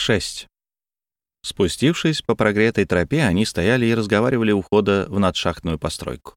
6. Спустившись по прогретой тропе, они стояли и разговаривали у входа в надшахтную постройку.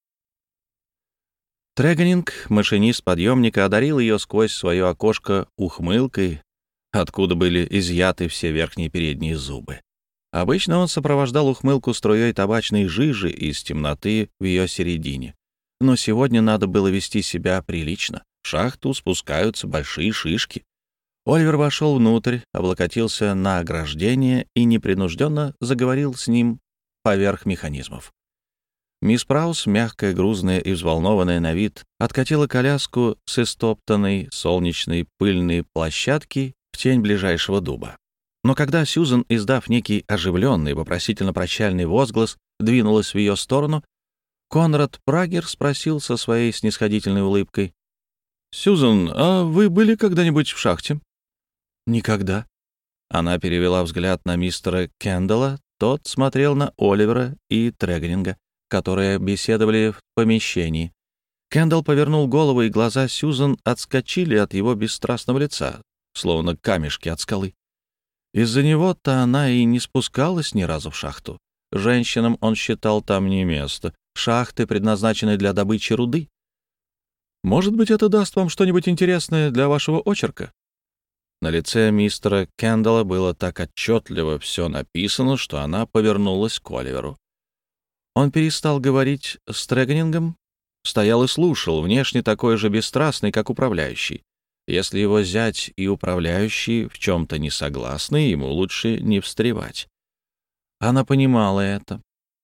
Трегонинг, машинист подъемника, одарил ее сквозь свое окошко ухмылкой, откуда были изъяты все верхние и передние зубы. Обычно он сопровождал ухмылку струей табачной жижи из темноты в ее середине. Но сегодня надо было вести себя прилично. В шахту спускаются большие шишки. Оливер вошел внутрь, облокотился на ограждение и непринужденно заговорил с ним поверх механизмов. Мисс Праус, мягкая, грузная и взволнованная на вид, откатила коляску с истоптанной солнечной пыльной площадки в тень ближайшего дуба. Но когда Сьюзен, издав некий оживленный, вопросительно-прощальный возглас, двинулась в ее сторону, Конрад Прагер спросил со своей снисходительной улыбкой: «Сьюзен, а вы были когда-нибудь в шахте?» «Никогда». Она перевела взгляд на мистера Кендалла, тот смотрел на Оливера и Трегонинга, которые беседовали в помещении. Кендалл повернул голову, и глаза Сьюзен отскочили от его бесстрастного лица, словно камешки от скалы. Из-за него-то она и не спускалась ни разу в шахту. Женщинам он считал там не место. Шахты предназначены для добычи руды. «Может быть, это даст вам что-нибудь интересное для вашего очерка?» На лице мистера Кендалла было так отчетливо все написано, что она повернулась к Оливеру. Он перестал говорить с Трегонингом, стоял и слушал, внешне такой же бесстрастный, как управляющий. Если его зять и управляющий в чем-то не согласны, ему лучше не встревать. Она понимала это.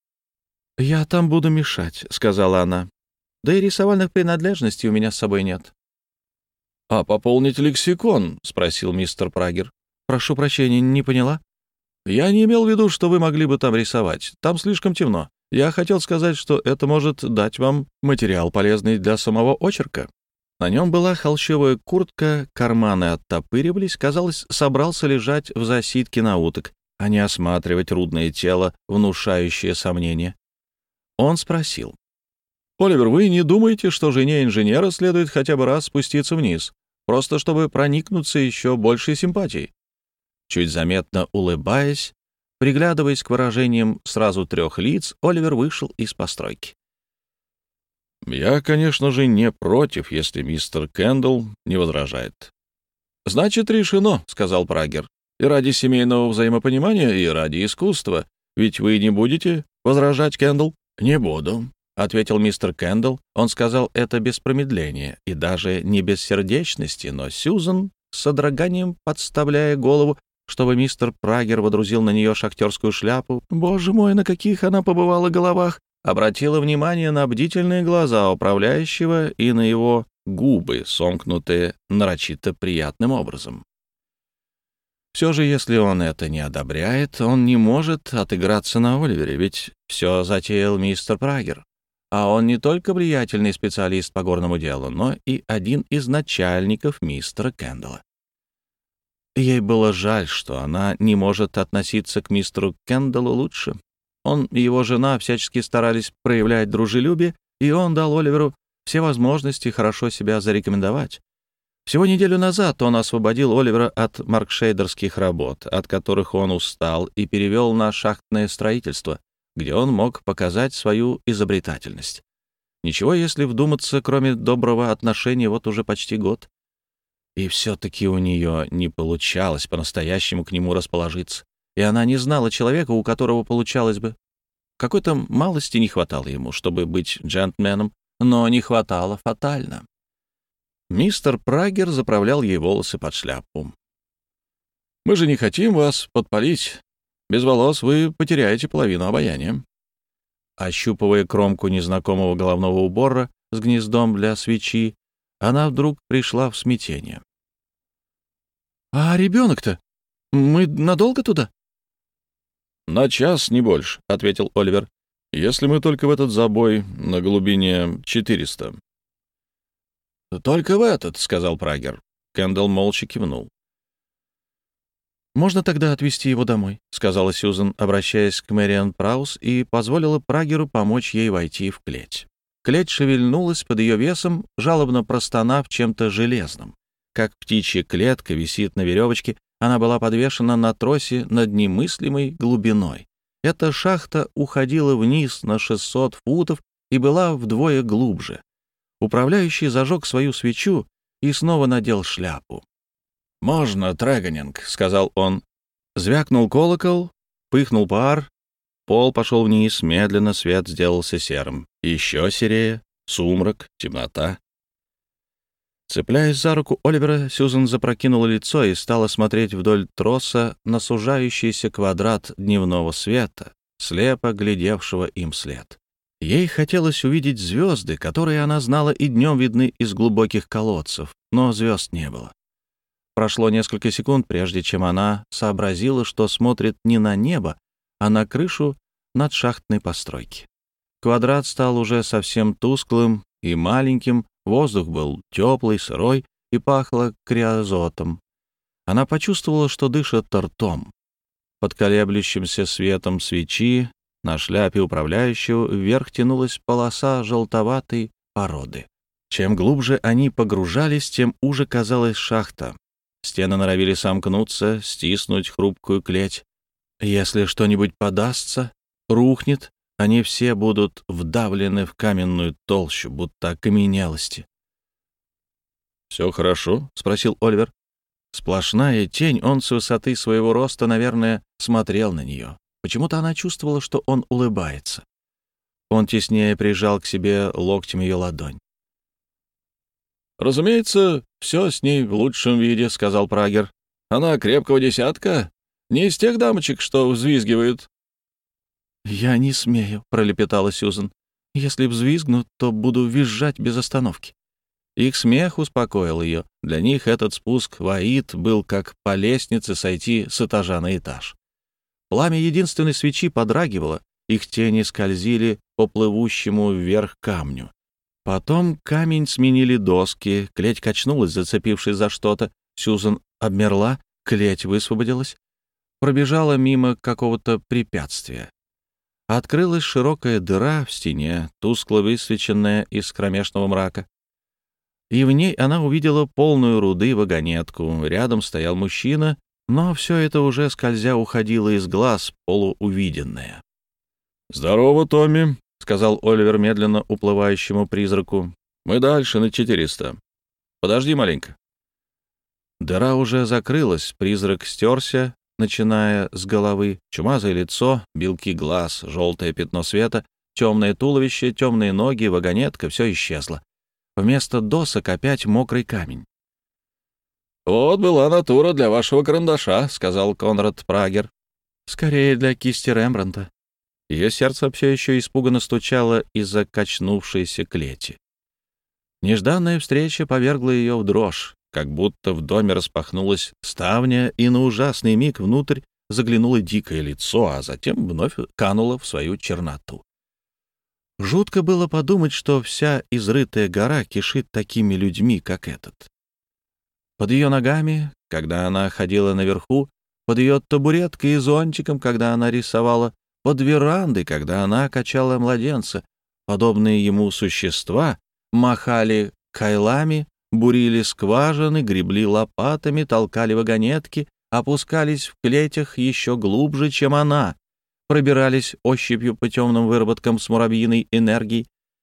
«Я там буду мешать», — сказала она. «Да и рисовальных принадлежностей у меня с собой нет». «А пополнить лексикон?» — спросил мистер Прагер. «Прошу прощения, не поняла?» «Я не имел в виду, что вы могли бы там рисовать. Там слишком темно. Я хотел сказать, что это может дать вам материал, полезный для самого очерка». На нем была холщовая куртка, карманы оттопыривались, казалось, собрался лежать в засидке на уток, а не осматривать рудное тело, внушающее сомнения. Он спросил: «Оливер, вы не думаете, что жене инженера следует хотя бы раз спуститься вниз, просто чтобы проникнуться еще большей симпатией?» Чуть заметно улыбаясь, приглядываясь к выражениям сразу 3 лиц, Оливер вышел из постройки. «Я, конечно же, не против, если мистер Кендалл не возражает». «Значит, решено», — сказал Прагер. «И ради семейного взаимопонимания, и ради искусства. Ведь вы не будете возражать, Кендалл?» «Не буду», — ответил мистер Кендалл. Он сказал это без промедления и даже не без сердечности, но Сьюзен, с содроганием подставляя голову, чтобы мистер Прагер водрузил на нее шахтерскую шляпу, боже мой, на каких она побывала головах, обратила внимание на бдительные глаза управляющего и на его губы, сомкнутые нарочито приятным образом. Все же, если он это не одобряет, он не может отыграться на Оливере, ведь все затеял мистер Прагер. А он не только влиятельный специалист по горному делу, но и один из начальников мистера Кендалла. Ей было жаль, что она не может относиться к мистеру Кендаллу лучше. Он и его жена всячески старались проявлять дружелюбие, и он дал Оливеру все возможности хорошо себя зарекомендовать. Всего неделю назад он освободил Оливера от маркшейдерских работ, от которых он устал, и перевел на шахтное строительство, где он мог показать свою изобретательность. Ничего, если вдуматься, кроме доброго отношения, вот уже почти год. И все-таки у нее не получалось по-настоящему к нему расположиться, и она не знала человека, у которого получалось бы. Какой-то малости не хватало ему, чтобы быть джентльменом, но не хватало фатально. Мистер Прагер заправлял ей волосы под шляпу. «Мы же не хотим вас подпалить. Без волос вы потеряете половину обаяния». Ощупывая кромку незнакомого головного убора с гнездом для свечи, она вдруг пришла в смятение. «А ребенок-то? Мы надолго туда?» «На час, не больше», — ответил Оливер, «если мы только в этот забой на глубине 400». «Только в этот», — сказал Прагер. Кендалл молча кивнул. «Можно тогда отвезти его домой», — сказала Сьюзен, обращаясь к Мэриан Праус, и позволила Прагеру помочь ей войти в клеть. Клеть шевельнулась под ее весом, жалобно простонав чем-то железным. Как птичья клетка висит на веревочке, Она была подвешена на тросе над немыслимой глубиной. Эта шахта уходила вниз на 600 футов и была вдвое глубже. Управляющий зажег свою свечу и снова надел шляпу. «Можно, Трегонинг», — сказал он. Звякнул колокол, пыхнул пар, пол пошел вниз, медленно свет сделался серым. Еще серее, сумрак, темнота. Цепляясь за руку Оливера, Сьюзан запрокинула лицо и стала смотреть вдоль троса на сужающийся квадрат дневного света, слепо глядевшего им вслед. Ей хотелось увидеть звезды, которые она знала и днем видны из глубоких колодцев, но звезд не было. Прошло несколько секунд, прежде чем она сообразила, что смотрит не на небо, а на крышу надшахтной постройки. Квадрат стал уже совсем тусклым и маленьким, воздух был теплый, сырой и пахло криозотом. Она почувствовала, что дышит ртом. Под колеблющимся светом свечи на шляпе управляющего вверх тянулась полоса желтоватой породы. Чем глубже они погружались, тем уже казалась шахта. Стены норовили сомкнуться, стиснуть хрупкую клеть. Если что-нибудь подастся, рухнет, они все будут вдавлены в каменную толщу, будто окаменелости. «Все хорошо?» — спросил Оливер. Сплошная тень, он с высоты своего роста, наверное, смотрел на нее. Почему-то она чувствовала, что он улыбается. Он теснее прижал к себе локтем ее ладонь. «Разумеется, все с ней в лучшем виде», — сказал Прагер. «Она крепкого десятка, не из тех дамочек, что взвизгивают». «Я не смею», — пролепетала Сьюзан. «Если взвизгну, то буду визжать без остановки». Их смех успокоил ее. Для них этот спуск в Аид был как по лестнице сойти с этажа на этаж. Пламя единственной свечи подрагивало, их тени скользили по плывущему вверх камню. Потом камень сменили доски, клеть качнулась, зацепившись за что-то. Сьюзан обмерла, клеть высвободилась, пробежала мимо какого-то препятствия. Открылась широкая дыра в стене, тускло высвеченная из кромешного мрака. И в ней она увидела полную руды вагонетку. Рядом стоял мужчина, но все это уже скользя уходило из глаз, полуувиденное. «Здорово, Томми», — сказал Оливер медленно уплывающему призраку. «Мы дальше, на 400. Подожди маленько». Дыра уже закрылась, призрак стерся, начиная с головы. Чумазое лицо, белки глаз, желтое пятно света, темное туловище, темные ноги, вагонетка — все исчезло. Вместо досок опять мокрый камень. «Вот была натура для вашего карандаша», — сказал Конрад Прагер. «Скорее для кисти Рембрандта». Ее сердце все еще испуганно стучало из-за качнувшейся клети. Нежданная встреча повергла ее в дрожь, как будто в доме распахнулась ставня, и на ужасный миг внутрь заглянуло дикое лицо, а затем вновь кануло в свою черноту. Жутко было подумать, что вся изрытая гора кишит такими людьми, как этот. Под ее ногами, когда она ходила наверху, под ее табуреткой и зонтиком, когда она рисовала, под верандой, когда она качала младенца, подобные ему существа махали кайлами, бурили скважины, гребли лопатами, толкали вагонетки, опускались в клетях еще глубже, чем она, пробирались ощупью по темным выработкам с муравьиной энергией.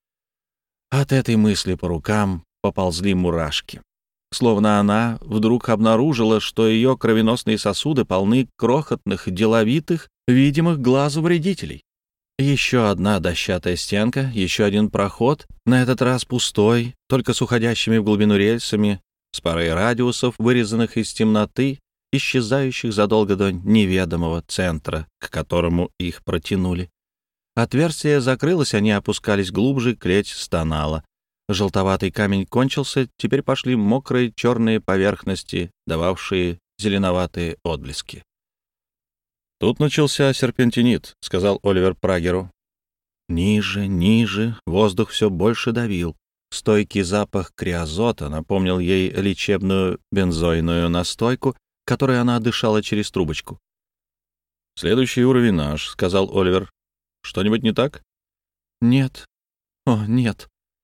От этой мысли по рукам поползли мурашки. Словно она вдруг обнаружила, что ее кровеносные сосуды полны крохотных, деловитых, видимых глазу вредителей. Еще одна дощатая стенка, еще один проход, на этот раз пустой, только с уходящими в глубину рельсами, с парой радиусов, вырезанных из темноты, исчезающих задолго до неведомого центра, к которому их протянули. Отверстие закрылось, они опускались глубже, клеть стонала. Желтоватый камень кончился, теперь пошли мокрые черные поверхности, дававшие зеленоватые отблески. «Тут начался серпентинит», — сказал Оливер Прагеру. Ниже, ниже, воздух все больше давил. Стойкий запах криозота напомнил ей лечебную бензойную настойку, которой она дышала через трубочку. «Следующий уровень наш», — сказал Оливер. «Что-нибудь не так?» «Нет. О, нет».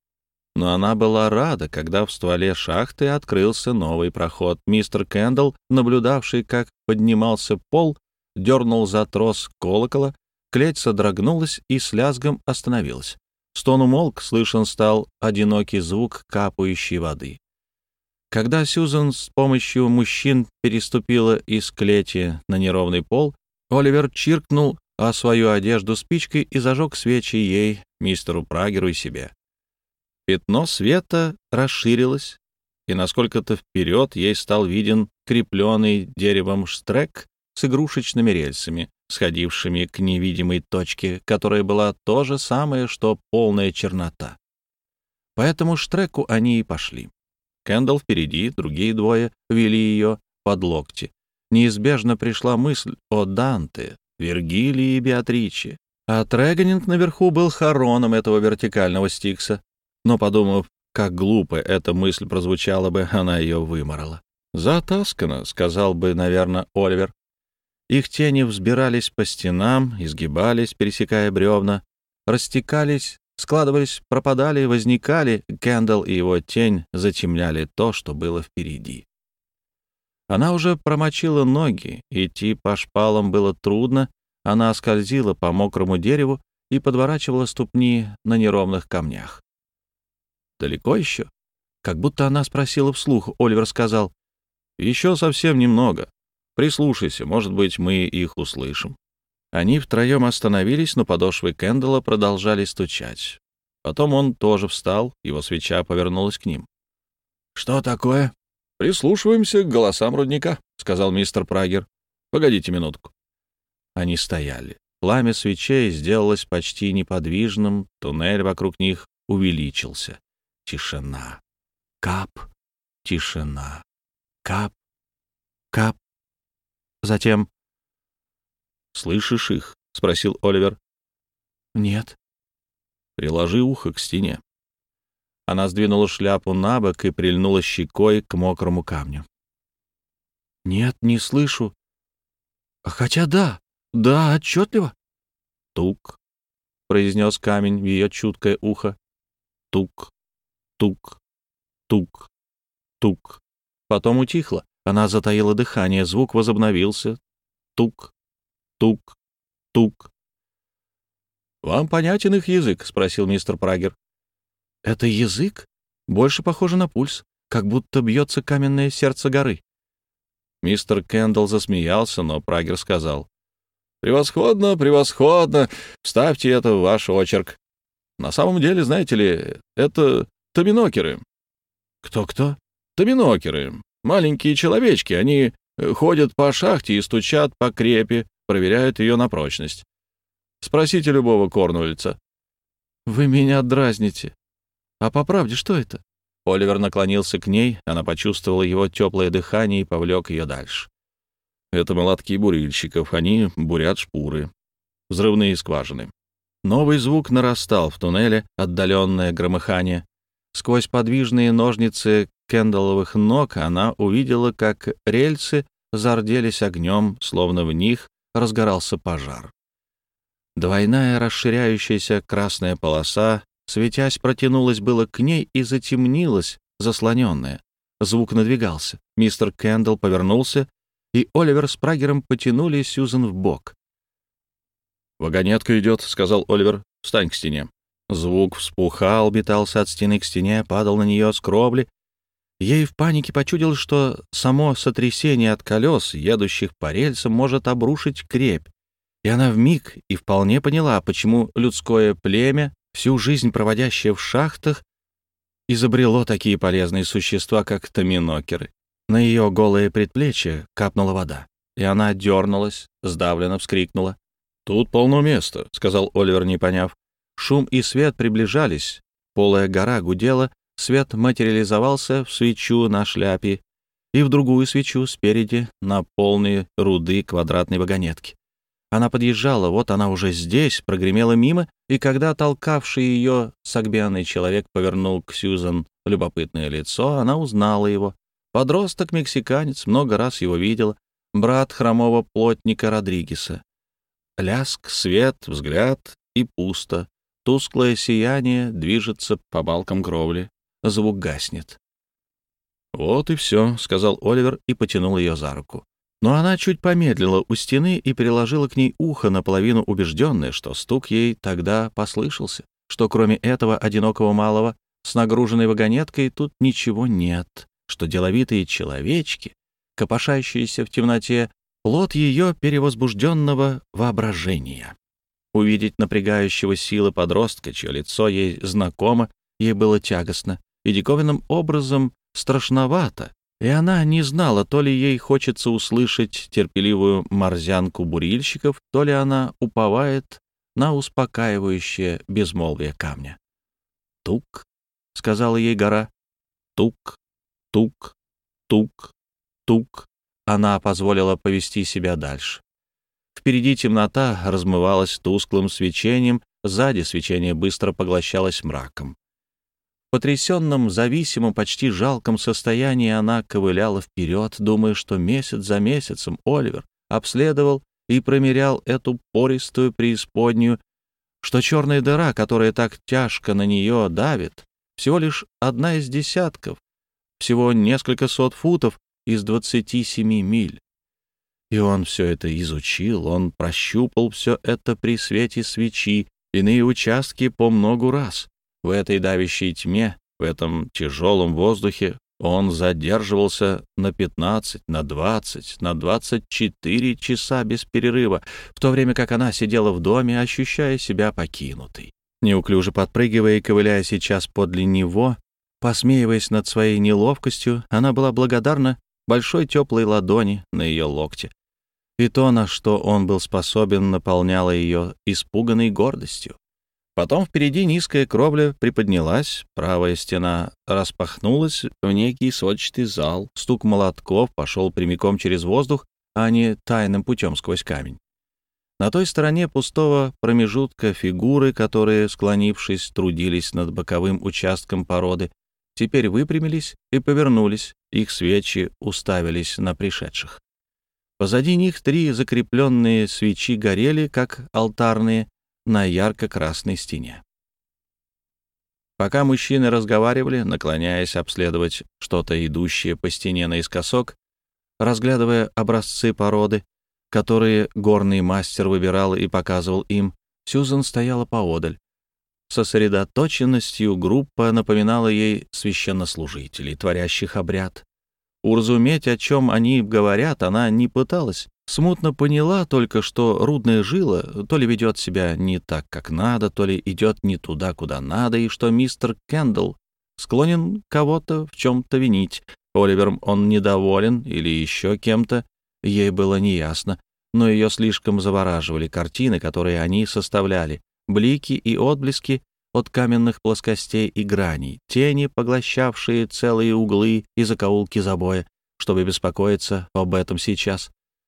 Но она была рада, когда в стволе шахты открылся новый проход. Мистер Кэндалл, наблюдавший, как поднимался пол, дернул за трос колокола, клеть содрогнулась и с лязгом остановилась. Стон умолк, слышен стал одинокий звук капающей воды. Когда Сьюзан с помощью мужчин переступила из клети на неровный пол, Оливер чиркнул о свою одежду спичкой и зажег свечи ей, мистеру Прагеру и себе. Пятно света расширилось, и насколько-то вперед ей стал виден крепленный деревом штрек с игрушечными рельсами, сходившими к невидимой точке, которая была то же самое, что полная чернота. По этому штреку они и пошли. Кэндалл впереди, другие двое вели ее под локти. Неизбежно пришла мысль о Данте, Вергилии и Беатриче. А Трегонинг наверху был хороном этого вертикального Стикса. Но, подумав, как глупо эта мысль прозвучала бы, она ее выморала. «Затаскано», — сказал бы, наверное, Оливер. Их тени взбирались по стенам, изгибались, пересекая бревна, растекались, складывались, пропадали, возникали. Кэндалл и его тень затемняли то, что было впереди. Она уже промочила ноги, идти по шпалам было трудно, она скользила по мокрому дереву и подворачивала ступни на неровных камнях. «Далеко еще?» Как будто она спросила вслух, Оливер сказал: «Еще совсем немного. Прислушайся, может быть, мы их услышим». Они втроем остановились, но подошвы Кэндалла продолжали стучать. Потом он тоже встал, его свеча повернулась к ним. «Что такое?» «Прислушиваемся к голосам рудника», — сказал мистер Прагер. «Погодите минутку». Они стояли. Пламя свечей сделалось почти неподвижным, туннель вокруг них увеличился. Тишина. Кап. Тишина. Кап. Кап. Затем... «Слышишь их?» — спросил Оливер. «Нет». «Приложи ухо к стене». Она сдвинула шляпу на бок и прильнула щекой к мокрому камню. «Нет, не слышу. Хотя да, отчетливо». «Тук», — произнес камень в ее чуткое ухо. «Тук, тук, тук, тук». Потом утихло. Она затаила дыхание, звук возобновился. Тук, тук, тук. «Вам понятен их язык?» — спросил мистер Прагер. «Это язык? Больше похоже на пульс, как будто бьется каменное сердце горы». Мистер Кэндалл засмеялся, но Прагер сказал: «Превосходно, превосходно! Вставьте это в ваш очерк. На самом деле, знаете ли, это томинокеры». «Кто-кто?» «Томинокеры. Маленькие человечки. Они ходят по шахте и стучат по крепи, проверяют ее на прочность. Спросите любого корнуэльца». «Вы меня дразните. А по правде, что это?» Оливер наклонился к ней, она почувствовала его теплое дыхание и повлек ее дальше. «Это молотки бурильщиков, они бурят шпуры. Взрывные скважины». Новый звук нарастал в туннеле, отдаленное громыхание. Сквозь подвижные ножницы Кэндалловых ног она увидела, как рельсы зарделись огнем, словно в них разгорался пожар. Двойная расширяющаяся красная полоса, светясь, протянулась было к ней и затемнилась, заслоненная. Звук надвигался. Мистер Кэндалл повернулся, и Оливер с Прагером потянули Сьюзан вбок. «Вагонетка идет», — сказал Оливер. «Встань к стене». Звук вспухал, метался от стены к стене, падал на нее с кровли. Ей в панике почудилось, что само сотрясение от колес, едущих по рельсам, может обрушить крепь. И она вмиг и вполне поняла, почему людское племя, всю жизнь проводящее в шахтах, изобрело такие полезные существа, как томинокеры. На ее голое предплечье капнула вода, и она дернулась, сдавленно вскрикнула. «Тут полно места», — сказал Оливер, не поняв. Шум и свет приближались. Полая гора гудела, свет материализовался в свечу на шляпе и в другую свечу спереди на полные руды квадратной вагонетки. Она подъезжала, вот она уже здесь, прогремела мимо, и когда толкавший ее согбенный человек повернул к Сьюзан любопытное лицо, она узнала его. Подросток-мексиканец, много раз его видела, брат хромого плотника Родригеса. Ляск, свет, взгляд и пусто. тусклое сияние движется по балкам кровли, звук гаснет. «Вот и все», — сказал Оливер и потянул ее за руку. Но она чуть помедлила у стены и приложила к ней ухо, наполовину убежденная, что стук ей тогда послышался, что кроме этого одинокого малого с нагруженной вагонеткой тут ничего нет, что деловитые человечки, копошащиеся в темноте, плод ее перевозбужденного воображения. Увидеть напрягающего силы подростка, чье лицо ей знакомо, ей было тягостно и диковинным образом страшновато, и она не знала, то ли ей хочется услышать терпеливую морзянку бурильщиков, то ли она уповает на успокаивающее безмолвие камня. «Тук», — сказала ей гора, — «тук, тук, тук, тук». Она позволила повести себя дальше. Впереди темнота размывалась тусклым свечением, сзади свечение быстро поглощалось мраком. В потрясенном, зависимом, почти жалком состоянии она ковыляла вперед, думая, что месяц за месяцем Оливер обследовал и промерял эту пористую преисподнюю, что черная дыра, которая так тяжко на нее давит, всего лишь одна из десятков, всего несколько сот футов из 27 миль. И он все это изучил, он прощупал все это при свете свечи, иные участки по многу раз. В этой давящей тьме, в этом тяжелом воздухе он задерживался на 15, на 20, на 24 часа без перерыва, в то время как она сидела в доме, ощущая себя покинутой. Неуклюже подпрыгивая и ковыляя сейчас подле него, посмеиваясь над своей неловкостью, она была благодарна большой теплой ладони на ее локте. И то, на что он был способен, наполняло ее испуганной гордостью. Потом впереди низкая кровля приподнялась, правая стена распахнулась в некий сводчатый зал, стук молотков пошел прямиком через воздух, а не тайным путем сквозь камень. На той стороне пустого промежутка фигуры, которые, склонившись, трудились над боковым участком породы, теперь выпрямились и повернулись, их свечи уставились на пришедших. Позади них 3 закрепленные свечи горели, как алтарные, на ярко-красной стене. Пока мужчины разговаривали, наклоняясь обследовать что-то, идущее по стене наискосок, разглядывая образцы породы, которые горный мастер выбирал и показывал им, Сьюзан стояла поодаль. Сосредоточенностью группа напоминала ей священнослужителей, творящих обряд. Уразуметь, о чем они говорят, она не пыталась. Смутно поняла только, что рудная жила то ли ведет себя не так, как надо, то ли идет не туда, куда надо, и что мистер Кендалл склонен кого-то в чем-то винить. Оливером он недоволен или еще кем-то, ей было неясно, но ее слишком завораживали картины, которые они составляли, блики и отблески от каменных плоскостей и граней, тени, поглощавшие целые углы и закоулки забоя, чтобы беспокоиться об этом сейчас.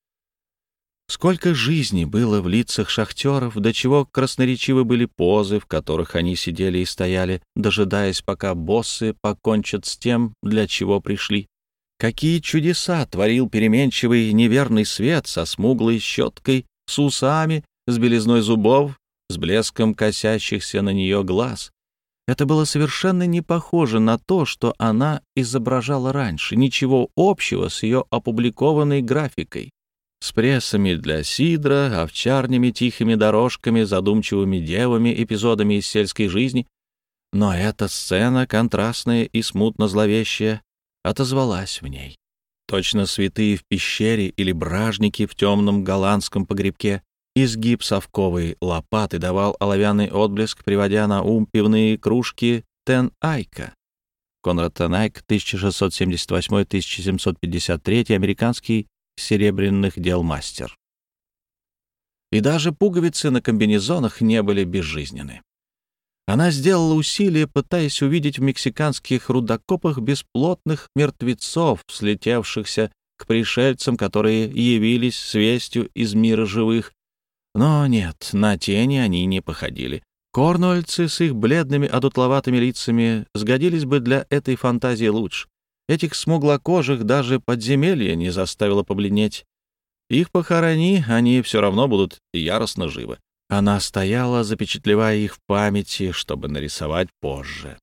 Сколько жизни было в лицах шахтеров, до чего красноречивы были позы, в которых они сидели и стояли, дожидаясь, пока боссы покончат с тем, для чего пришли. Какие чудеса творил переменчивый неверный свет со смуглой щеткой, с усами, с белизной зубов, с блеском косящихся на нее глаз. Это было совершенно не похоже на то, что она изображала раньше, ничего общего с ее опубликованной графикой. С прессами для сидра, овчарнями, тихими дорожками, задумчивыми девами, эпизодами из сельской жизни. Но эта сцена, контрастная и смутно зловещая, отозвалась в ней. Точно святые в пещере или бражники в темном голландском погребке. Изгиб совковой лопаты давал оловянный отблеск, приводя на ум пивные кружки Тен Айка. Конрад Тен Айк, 1678-1753, американский серебряных дел мастер. И даже пуговицы на комбинезонах не были безжизненны. Она сделала усилие, пытаясь увидеть в мексиканских рудокопах бесплотных мертвецов, слетевшихся к пришельцам, которые явились с вестью из мира живых. Но нет, на тени они не походили. Корнуэльцы с их бледными одутловатыми лицами сгодились бы для этой фантазии лучше. Этих смуглокожих даже подземелье не заставило побледнеть. Их похорони, они все равно будут яростно живы. Она стояла, запечатлевая их в памяти, чтобы нарисовать позже.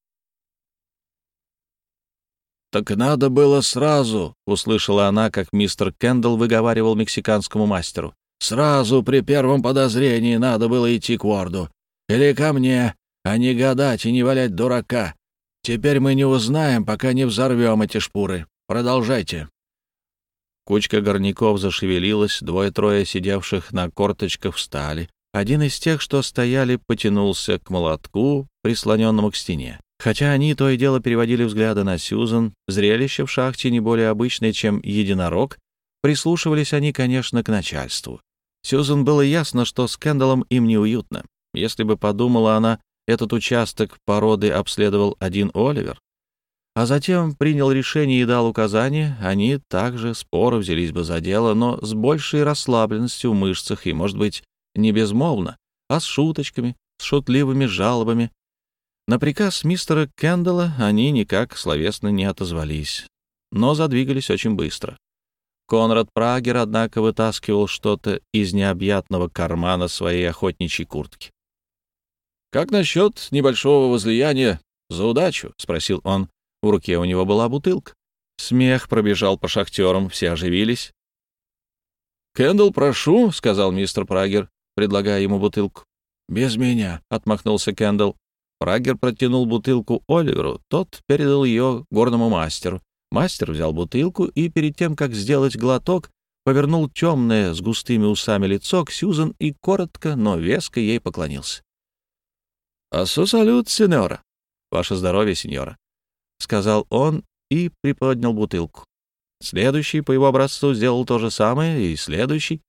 «Так надо было сразу», — услышала она, как мистер Кендалл выговаривал мексиканскому мастеру. «Сразу при первом подозрении надо было идти к Уорду. Или ко мне, а не гадать и не валять дурака. Теперь мы не узнаем, пока не взорвем эти шпуры. Продолжайте». Кучка горняков зашевелилась, двое-трое сидевших на корточках встали. Один из тех, что стояли, потянулся к молотку, прислоненному к стене. Хотя они то и дело переводили взгляды на Сьюзан, зрелище в шахте не более обычное, чем единорог, прислушивались они, конечно, к начальству. Сьюзан было ясно, что с Кендаллом им неуютно. Если бы, подумала она, этот участок породы обследовал один Оливер, а затем принял решение и дал указания, они также споро взялись бы за дело, но с большей расслабленностью в мышцах и, может быть, не безмолвно, а с шуточками, с шутливыми жалобами. На приказ мистера Кендалла они никак словесно не отозвались, но задвигались очень быстро. Конрад Прагер, однако, вытаскивал что-то из необъятного кармана своей охотничьей куртки. «Как насчет небольшого возлияния за удачу?» — спросил он. В руке у него была бутылка. Смех пробежал по шахтерам, все оживились. «Кендалл, прошу», — сказал мистер Прагер, предлагая ему бутылку. «Без меня», — отмахнулся Кендалл. Прагер протянул бутылку Оливеру, тот передал ее горному мастеру. Мастер взял бутылку и, перед тем, как сделать глоток, повернул темное с густыми усами лицо к Сьюзан и коротко, но веско ей поклонился. «Ассу салют, сеньора!» «Ваше здоровье, сеньора!» — сказал он и приподнял бутылку. Следующий по его образцу сделал то же самое, и следующий.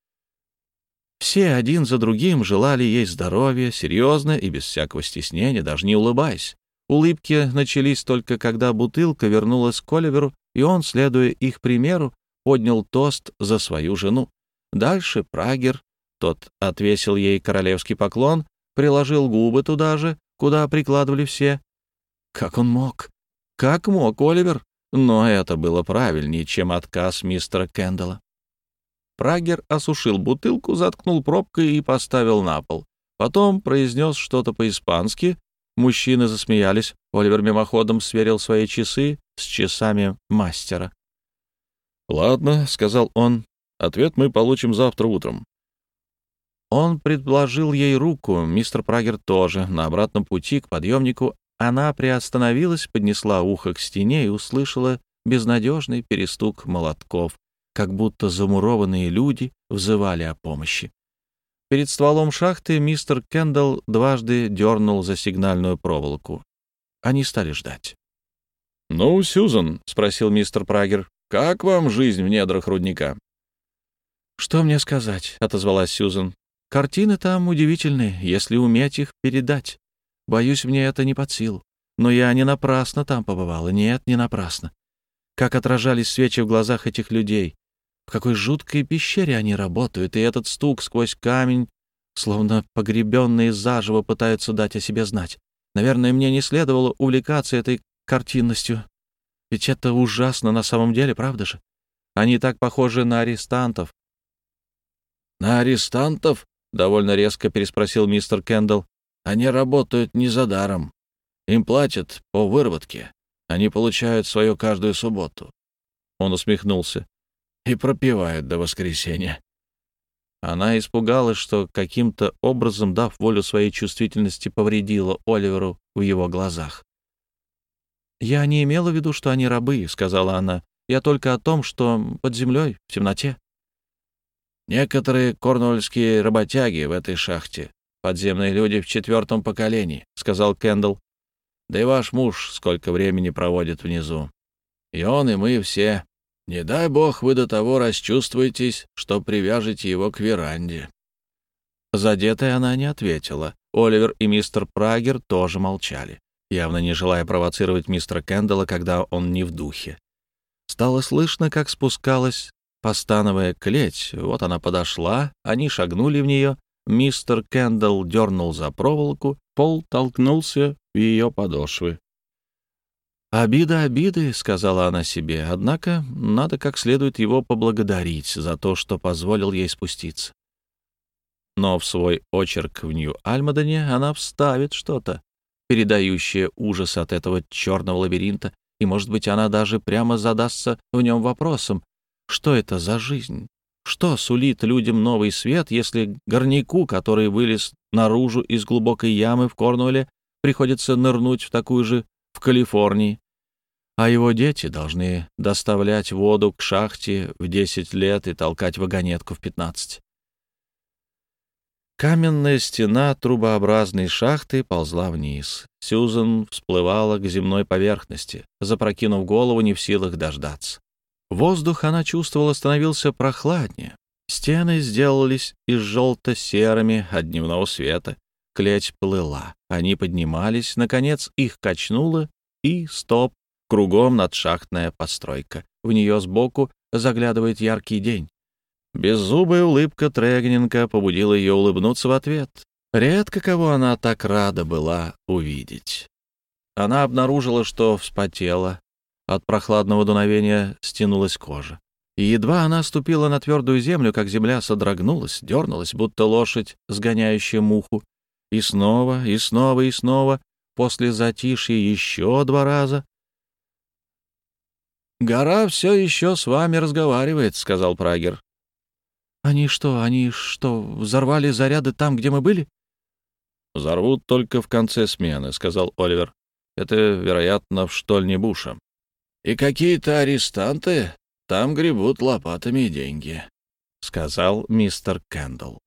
Все один за другим желали ей здоровья, серьезно и без всякого стеснения, даже не улыбаясь. Улыбки начались только когда бутылка вернулась к Оливеру, и он, следуя их примеру, поднял тост за свою жену. Дальше Прагер, тот отвесил ей королевский поклон, приложил губы туда же, куда прикладывали все. Как он мог? Как мог Оливер? Но это было правильнее, чем отказ мистера Кендалла. Прагер осушил бутылку, заткнул пробкой и поставил на пол. Потом произнес что-то по-испански. Мужчины засмеялись. Оливер мимоходом сверил свои часы с часами мастера. «Ладно», — сказал он, — «ответ мы получим завтра утром». Он предложил ей руку, мистер Прагер тоже. На обратном пути к подъемнику она приостановилась, поднесла ухо к стене и услышала безнадежный перестук молотков, как будто замурованные люди взывали о помощи. Перед стволом шахты мистер Кендалл дважды дернул за сигнальную проволоку. Они стали ждать. «Ну, Сьюзан», — спросил мистер Прагер, — «как вам жизнь в недрах рудника?» «Что мне сказать?» — отозвалась Сьюзан. «Картины там удивительные, если уметь их передать. Боюсь, мне это не под силу. Но я не напрасно там побывала. Нет, не напрасно. Как отражались свечи в глазах этих людей. В какой жуткой пещере они работают, и этот стук сквозь камень, словно погребенные заживо, пытаются дать о себе знать. Наверное, мне не следовало увлекаться этой картинностью. Ведь это ужасно на самом деле, правда же? Они так похожи на арестантов». «На арестантов?» — довольно резко переспросил мистер Кендалл. «Они работают не за даром. Им платят по выработке. Они получают свое каждую субботу». Он усмехнулся. «И пропивают до воскресенья». Она испугалась, что каким-то образом, дав волю своей чувствительности, повредила Оливеру в его глазах. «Я не имела в виду, что они рабы», — сказала она. «Я только о том, что под землей, в темноте». «Некоторые корнуольские работяги в этой шахте, подземные люди в 4-м поколении», — сказал Кендалл. «Да и ваш муж сколько времени проводит внизу. И он, и мы все. Не дай бог вы до того расчувствуетесь, что привяжете его к веранде». Задетая она не ответила. Оливер и мистер Прагер тоже молчали, явно не желая провоцировать мистера Кендалла, когда он не в духе. Стало слышно, как спускалась, постановая клеть. Вот она подошла, они шагнули в нее. Мистер Кендалл дернул за проволоку, пол толкнулся в ее подошвы. «Обида обиды», — сказала она себе, однако надо как следует его поблагодарить за то, что позволил ей спуститься. но в свой очерк в Нью-Альмадене она вставит что-то, передающее ужас от этого черного лабиринта, и, может быть, она даже прямо задастся в нем вопросом, что это за жизнь? Что сулит людям новый свет, если горняку, который вылез наружу из глубокой ямы в Корнуолле, приходится нырнуть в такую же в Калифорнии, а его дети должны доставлять воду к шахте в 10 лет и толкать вагонетку в 15? Каменная стена трубообразной шахты ползла вниз. Сьюзен всплывала к земной поверхности, запрокинув голову, не в силах дождаться. Воздух, она чувствовала, становился прохладнее. Стены сделались из желто-серыми от дневного света. Клеть плыла. Они поднимались, наконец их качнуло, и стоп, кругом надшахтная постройка. В нее сбоку заглядывает яркий день. Беззубая улыбка Трегненка побудила ее улыбнуться в ответ. Редко кого она так рада была увидеть. Она обнаружила, что вспотела. От прохладного дуновения стянулась кожа. И едва она ступила на твердую землю, как земля содрогнулась, дернулась, будто лошадь, сгоняющая муху. И снова, и снова, и снова, после затишья еще 2 раза. «Гора все еще с вами разговаривает», — сказал Прагер. Они что, взорвали заряды там, где мы были?» «Взорвут только в конце смены», — сказал Оливер. «Это, вероятно, в штольне Буша». «И какие-то арестанты там гребут лопатами деньги», — сказал мистер Кэндалл.